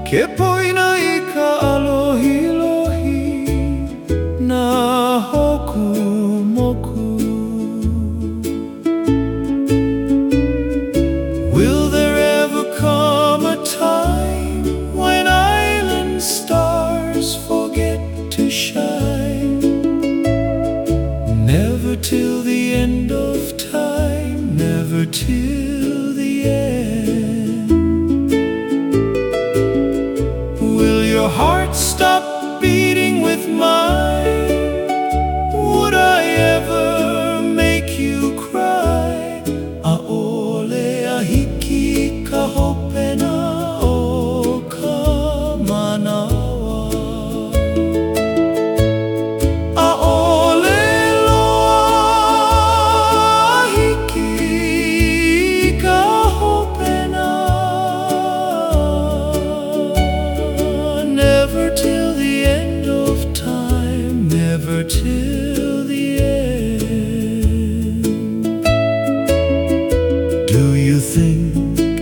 Ke poina I ka alohi na hoku moku. Will there ever come a time when island stars forget to shine? Never till the end of time, never till the end. Will your heart stop beating with mine? Would I ever make you cry? Aole ahiki ka hopena o ka manawa. Aole loa ahiki ka hopena. Never till the end of time, never till the end. Do you think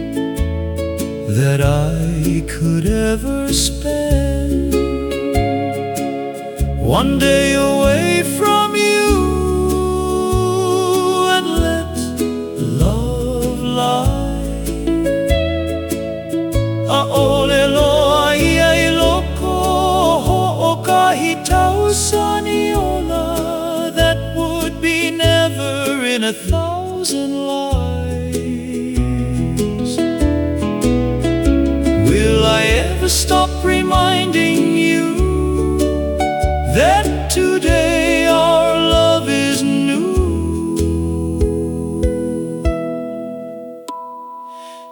that I could ever spend one day away from you and let love lie? Aole loa ia I loko ho'okahi tausaniola. That would be never in 1,000 lives. Will I ever stop reminding you that today our love is new?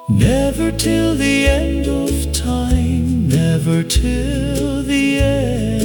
Never till the end of time, never till the end.